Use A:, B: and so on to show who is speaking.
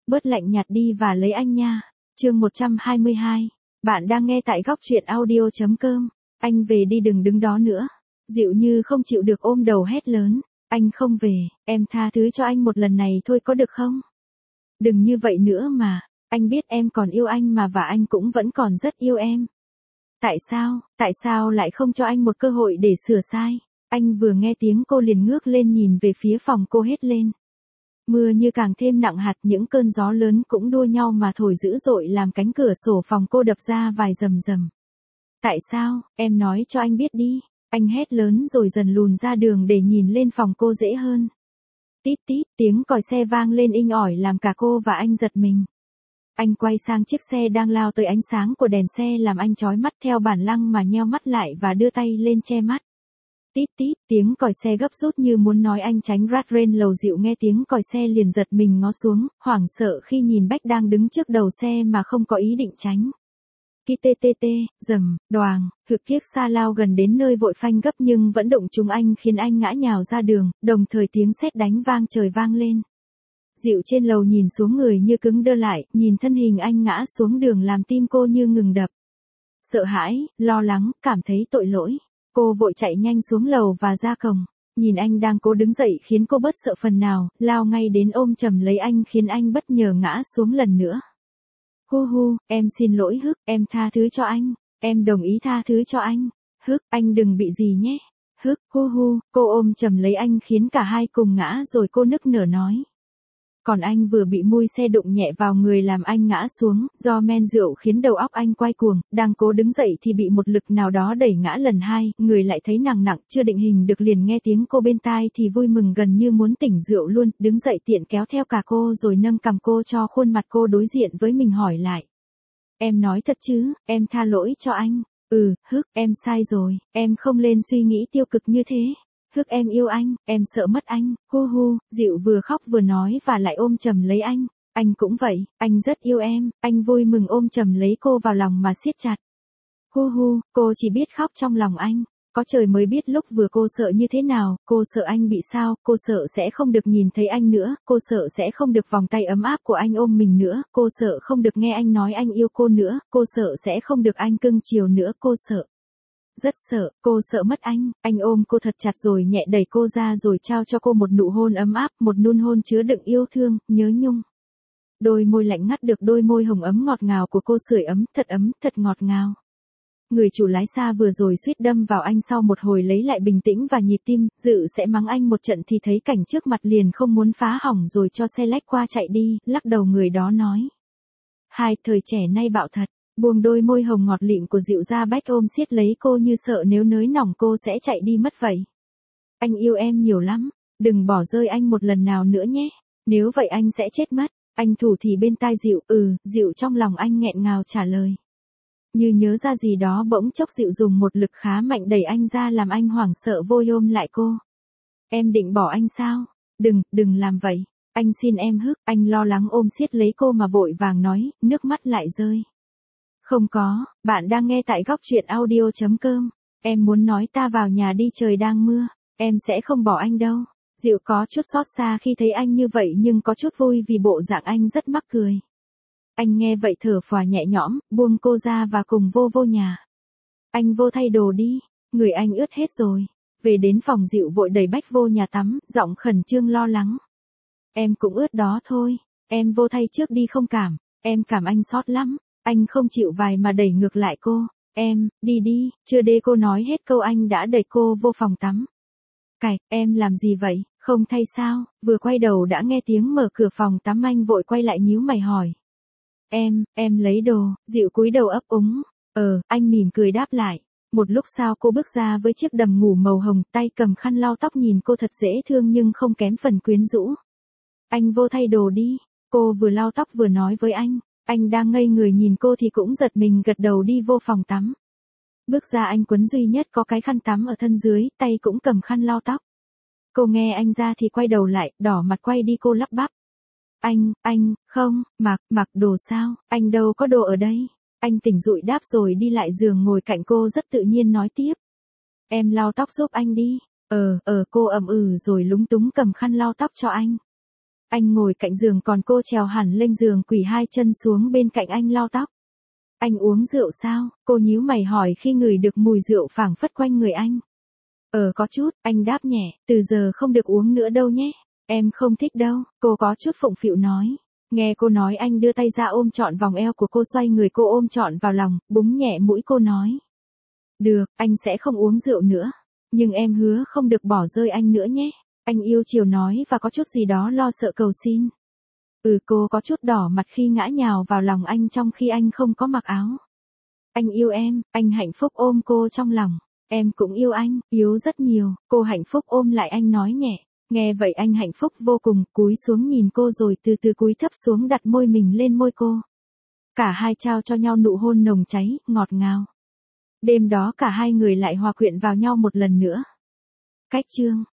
A: bớt lạnh nhạt đi và lấy anh nha. Chương 122. Bạn đang nghe tại góc truyện audio.com. Anh về đi, đừng đứng đó nữa. Dịu như không chịu được ôm đầu hét lớn. Anh không về, em tha thứ cho anh một lần này thôi có được không? Đừng như vậy nữa mà, anh biết em còn yêu anh mà và anh cũng vẫn còn rất yêu em. Tại sao lại không cho anh một cơ hội để sửa sai? Anh vừa nghe tiếng cô liền ngước lên nhìn về phía phòng cô hét lên. Mưa như càng thêm nặng hạt, những cơn gió lớn cũng đua nhau mà thổi dữ dội làm cánh cửa sổ phòng cô đập ra vài rầm rầm. Tại sao, em nói cho anh biết đi. Anh hét lớn rồi dần lùn ra đường để nhìn lên phòng cô dễ hơn. Tít tít, tiếng còi xe vang lên inh ỏi làm cả cô và anh giật mình. Anh quay sang chiếc xe đang lao tới, ánh sáng của đèn xe làm anh chói mắt theo bản năng mà nheo mắt lại và đưa tay lên che mắt. Tít tít, tiếng còi xe gấp rút như muốn nói anh tránh guardrail. Lầu Dịu nghe tiếng còi xe liền giật mình ngó xuống, hoảng sợ khi nhìn Bách đang đứng trước đầu xe mà không có ý định tránh. Tê, rầm, đoàng, hực kiếc xa lao gần đến nơi vội phanh gấp nhưng vẫn đụng trúng anh khiến anh ngã nhào ra đường, đồng thời tiếng sét đánh vang trời vang lên. Dịu trên lầu nhìn xuống người như cứng đơ lại, nhìn thân hình anh ngã xuống đường làm tim cô như ngừng đập. Sợ hãi, lo lắng, cảm thấy tội lỗi. Cô vội chạy nhanh xuống lầu và ra cổng. Nhìn anh đang cố đứng dậy khiến cô bớt sợ phần nào, lao ngay đến ôm chầm lấy anh khiến anh bất ngờ ngã xuống lần nữa. Hu, em xin lỗi Hức, em tha thứ cho anh, em đồng ý tha thứ cho anh. Hức, anh đừng bị gì nhé. Hức, hu, cô ôm chầm lấy anh khiến cả hai cùng ngã rồi cô nức nở nói. Còn anh vừa bị mui xe đụng nhẹ vào người làm anh ngã xuống, do men rượu khiến đầu óc anh quay cuồng, đang cố đứng dậy thì bị một lực nào đó đẩy ngã lần hai, người lại thấy nặng, chưa định hình được liền nghe tiếng cô bên tai thì vui mừng gần như muốn tỉnh rượu luôn, đứng dậy tiện kéo theo cả cô rồi nâng cằm cô cho khuôn mặt cô đối diện với mình hỏi lại. Em nói thật chứ, em tha lỗi cho anh. Hức, em sai rồi, em không nên suy nghĩ tiêu cực như thế. Hức, em yêu anh, em sợ mất anh. Hu, Dịu vừa khóc vừa nói và lại ôm chầm lấy anh. Anh cũng vậy, anh rất yêu em. Anh vui mừng ôm chầm lấy cô vào lòng mà siết chặt. Hu, cô chỉ biết khóc trong lòng anh. Có trời mới biết lúc vừa cô sợ như thế nào. Cô sợ anh bị sao, cô sợ sẽ không được nhìn thấy anh nữa, cô sợ sẽ không được vòng tay ấm áp của anh ôm mình nữa, cô sợ không được nghe anh nói anh yêu cô nữa, cô sợ sẽ không được anh cưng chiều nữa, cô sợ. Rất sợ, cô sợ mất anh ôm cô thật chặt rồi nhẹ đẩy cô ra rồi trao cho cô một nụ hôn ấm áp, một nụ hôn chứa đựng yêu thương, nhớ nhung. Đôi môi lạnh ngắt được đôi môi hồng ấm ngọt ngào của cô sưởi ấm, thật ngọt ngào. Người chủ lái xa vừa rồi suýt đâm vào anh, sau một hồi lấy lại bình tĩnh và nhịp tim, Dự sẽ mắng anh một trận thì thấy cảnh trước mặt liền không muốn phá hỏng rồi cho xe lách qua chạy đi, lắc đầu người đó nói. Thời trẻ nay bạo thật. Buông đôi môi hồng ngọt lịm của Dịu ra, Bách ôm siết lấy cô như sợ nếu nới lỏng cô sẽ chạy đi mất vậy. Anh yêu em nhiều lắm, đừng bỏ rơi anh một lần nào nữa nhé, nếu vậy anh sẽ chết mất. Anh thủ thì bên tai Dịu. Dịu trong lòng anh nghẹn ngào trả lời. Như nhớ ra gì đó bỗng chốc Dịu dùng một lực khá mạnh đẩy anh ra làm anh hoảng sợ vội ôm lại cô. Em định bỏ anh sao? Đừng làm vậy. Anh xin em Hức, anh lo lắng ôm siết lấy cô mà vội vàng nói, nước mắt lại rơi. Không có, bạn đang nghe tại góc truyện audio.com. Em muốn nói ta vào nhà đi, trời đang mưa, em sẽ không bỏ anh đâu. Dịu có chút xót xa khi thấy anh như vậy nhưng có chút vui vì bộ dạng anh rất mắc cười. Anh nghe vậy thở phào nhẹ nhõm, buông cô ra và cùng vô nhà. Anh vô thay đồ đi, người anh ướt hết rồi. Về đến phòng Dịu vội đẩy Bách vô nhà tắm, giọng khẩn trương lo lắng. Em cũng ướt đó thôi, em vô thay trước đi không cảm, em cảm anh xót lắm. Anh không chịu vài mà đẩy ngược lại cô. Em, đi, chưa để cô nói hết câu anh đã đẩy cô vô phòng tắm. Em làm gì vậy, không thay sao? Vừa quay đầu đã nghe tiếng mở cửa phòng tắm, anh vội quay lại nhíu mày hỏi. Em lấy đồ. Dịu cúi đầu ấp úng. Anh mỉm cười đáp lại. Một lúc sau cô bước ra với chiếc đầm ngủ màu hồng, tay cầm khăn lau tóc nhìn cô thật dễ thương nhưng không kém phần quyến rũ. Anh vô thay đồ đi. Cô vừa lau tóc vừa nói với anh. Anh đang ngây người nhìn cô thì cũng giật mình gật đầu đi vô phòng tắm. Bước ra anh quấn duy nhất có cái khăn tắm ở thân dưới, tay cũng cầm khăn lau tóc. Cô nghe anh ra thì quay đầu lại, đỏ mặt quay đi, cô lắp bắp. Anh, không, mặc đồ sao, anh đâu có đồ ở đây. Anh tỉnh dụi đáp rồi đi lại giường ngồi cạnh cô rất tự nhiên nói tiếp. Em lau tóc giúp anh đi. Cô ậm rồi lúng túng cầm khăn lau tóc cho anh. Anh ngồi cạnh giường còn cô trèo hẳn lên giường quỳ hai chân xuống bên cạnh anh lau tóc. Anh uống rượu sao? Cô nhíu mày hỏi khi ngửi được mùi rượu phảng phất quanh người anh. Có chút, anh đáp nhẹ, từ giờ không được uống nữa đâu nhé. Em không thích đâu, cô có chút phụng phịu nói. Nghe cô nói anh đưa tay ra ôm trọn vòng eo của cô, xoay người cô ôm trọn vào lòng, búng nhẹ mũi cô nói. Được, anh sẽ không uống rượu nữa. Nhưng em hứa không được bỏ rơi anh nữa nhé. Anh yêu chiều nói và có chút gì đó lo sợ cầu xin. Cô có chút đỏ mặt khi ngã nhào vào lòng anh trong khi anh không có mặc áo. Anh yêu em, anh hạnh phúc ôm cô trong lòng. Em cũng yêu anh, yêu rất nhiều, cô hạnh phúc ôm lại anh nói nhẹ. Nghe vậy anh hạnh phúc vô cùng, cúi xuống nhìn cô rồi từ từ cúi thấp xuống đặt môi mình lên môi cô. Cả hai trao cho nhau nụ hôn nồng cháy, ngọt ngào. Đêm đó cả hai người lại hòa quyện vào nhau một lần nữa. Cách chương